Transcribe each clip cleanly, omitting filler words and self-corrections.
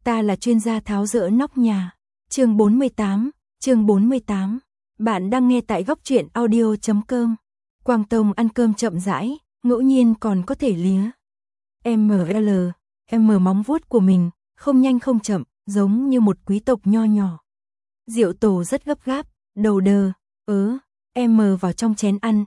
ta là chuyên gia tháo dỡ nóc nhà. Chương 48. Bạn đang nghe tại góc truyện audio.com. Quang Tông ăn cơm chậm rãi, ngẫu nhiên còn có thể lía móng vuốt của mình, không nhanh không chậm, giống như một quý tộc nho nhỏ. Diệu Tổ rất gấp gáp, đầu đờ, vào trong chén ăn,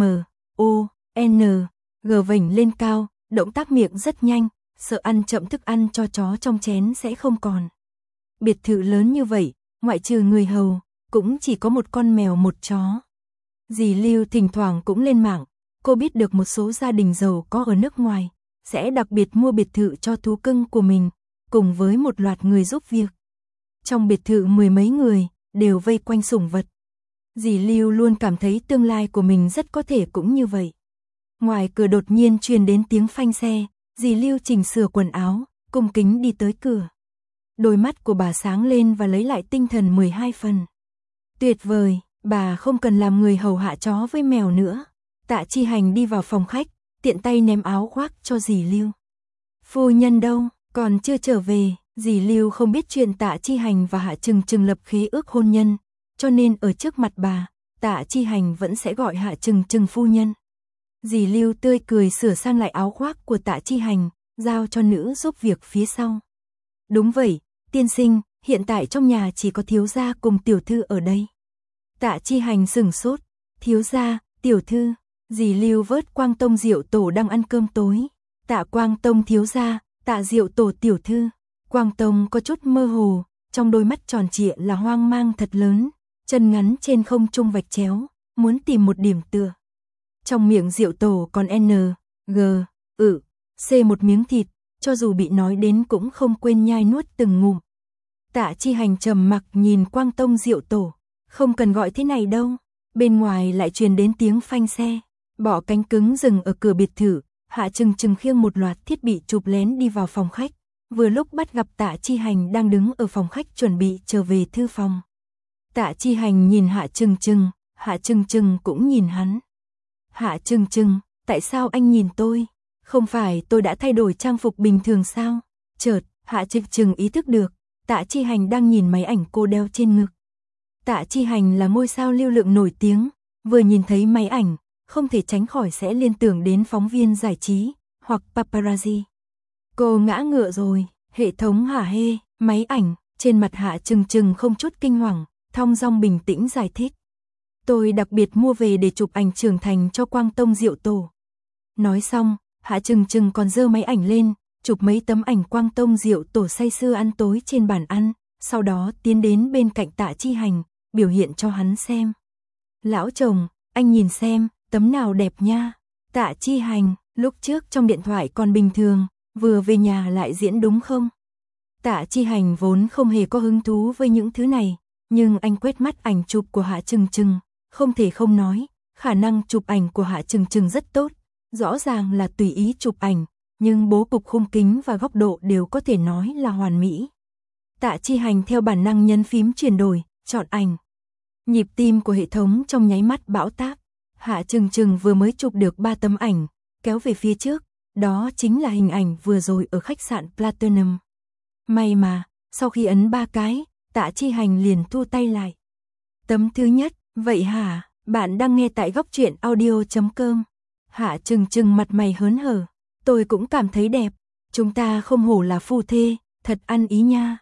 vểnh lên cao, động tác miệng rất nhanh, sợ ăn chậm thức ăn cho chó trong chén sẽ không còn. Biệt thự lớn như vậy, ngoại trừ người hầu, cũng chỉ có một con mèo một chó. Dì Lưu thỉnh thoảng cũng lên mạng, cô biết được một số gia đình giàu có ở nước ngoài, sẽ đặc biệt mua biệt thự cho thú cưng của mình, cùng với một loạt người giúp việc. Trong biệt thự mười mấy người, đều vây quanh sủng vật. Dì Lưu luôn cảm thấy tương lai của mình rất có thể cũng như vậy. Ngoài cửa đột nhiên truyền đến tiếng phanh xe, dì Lưu chỉnh sửa quần áo, cung kính đi tới cửa. Đôi mắt của bà sáng lên và lấy lại tinh thần 12 phần. Tuyệt vời, bà không cần làm người hầu hạ chó với mèo nữa. Tạ Chi Hành đi vào phòng khách, tiện tay ném áo khoác cho dì Lưu. Phu nhân đâu, còn chưa trở về. Dì Lưu không biết chuyện Tạ Chi Hành và Hạ Trừng Trừng lập khế ước hôn nhân, cho nên ở trước mặt bà, Tạ Chi Hành vẫn sẽ gọi Hạ Trừng Trừng phu nhân. Dì Lưu tươi cười sửa sang lại áo khoác của Tạ Chi Hành, giao cho nữ giúp việc phía sau. Đúng vậy, tiên sinh, hiện tại trong nhà chỉ có thiếu gia cùng tiểu thư ở đây. Tạ Chi Hành sửng sốt, thiếu gia, tiểu thư. Dì Lưu vớt Quang Tông Diệu Tổ đang ăn cơm tối. Tạ Quang Tông thiếu gia, Tạ Diệu Tổ tiểu thư. Quang Tông có chút mơ hồ, trong đôi mắt tròn trịa là hoang mang thật lớn, chân ngắn trên không trung vạch chéo, muốn tìm một điểm tựa. Trong miệng Diệu Tổ còn một miếng thịt, cho dù bị nói đến cũng không quên nhai nuốt từng ngụm. Tạ Chi Hành trầm mặc nhìn Quang Tông Diệu Tổ, không cần gọi thế này đâu. Bên ngoài lại truyền đến tiếng phanh xe, bọ cánh cứng dừng ở cửa biệt thự. Hạ Trừng Trừng khiêng một loạt thiết bị chụp lén đi vào phòng khách, vừa lúc bắt gặp Tạ Chi Hành đang đứng ở phòng khách chuẩn bị trở về thư phòng. Tạ Chi Hành nhìn Hạ Trừng Trừng cũng nhìn hắn. Hạ Trừng Trừng, tại sao anh nhìn tôi? Không phải tôi đã thay đổi trang phục bình thường sao? Chợt, Hạ Trừng Trừng ý thức được, Tạ Chi Hành đang nhìn máy ảnh cô đeo trên ngực. Tạ Chi Hành là ngôi sao lưu lượng nổi tiếng, vừa nhìn thấy máy ảnh, không thể tránh khỏi sẽ liên tưởng đến phóng viên giải trí, hoặc paparazzi. Cô ngã ngựa rồi, hệ thống hả hê, máy ảnh, trên mặt Hạ Trừng Trừng không chút kinh hoàng, thong dong bình tĩnh giải thích. Tôi đặc biệt mua về để chụp ảnh trưởng thành cho Quang Tông Diệu Tổ. Nói xong, Hạ Trừng Trừng còn giơ máy ảnh lên, chụp mấy tấm ảnh Quang Tông Diệu Tổ say sưa ăn tối trên bàn ăn, sau đó tiến đến bên cạnh Tạ Chi Hành, biểu hiện cho hắn xem. Lão chồng, anh nhìn xem, tấm nào đẹp nha. Tạ Chi Hành, lúc trước trong điện thoại còn bình thường, vừa về nhà lại diễn đúng không? Tạ Chi Hành vốn không hề có hứng thú với những thứ này, nhưng anh quét mắt ảnh chụp của Hạ Trừng Trừng, không thể không nói, khả năng chụp ảnh của Hạ Trừng Trừng rất tốt, rõ ràng là tùy ý chụp ảnh, nhưng bố cục khung kính và góc độ đều có thể nói là hoàn mỹ. Tạ Chi Hành theo bản năng nhấn phím chuyển đổi, chọn ảnh. Nhịp tim của hệ thống trong nháy mắt bão táp. Hạ Trừng Trừng vừa mới chụp được 3 tấm ảnh, kéo về phía trước, đó chính là hình ảnh vừa rồi ở khách sạn Platinum. May mà, sau khi ấn 3 cái, Tạ Chi Hành liền thu tay lại. Tấm thứ nhất, vậy hả, bạn đang nghe tại góc truyện audio.com. Hạ Trừng Trừng mặt mày hớn hở, tôi cũng cảm thấy đẹp, chúng ta không hổ là phu thê, thật ăn ý nha.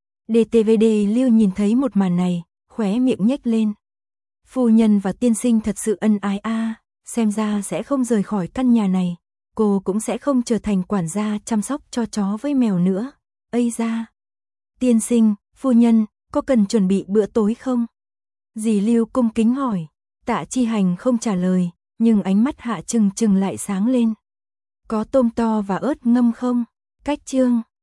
DTVD Lưu nhìn thấy một màn này, khóe miệng nhếch lên. Phu nhân và tiên sinh thật sự ân ái a, xem ra sẽ không rời khỏi căn nhà này, cô cũng sẽ không trở thành quản gia chăm sóc cho chó với mèo nữa. Ây da. Tiên sinh, phu nhân, có cần chuẩn bị bữa tối không? Dì Lưu cung kính hỏi. Tạ Chi Hành không trả lời, nhưng ánh mắt Hạ Trừng Trừng lại sáng lên. Có tôm to và ớt ngâm không? Cách chương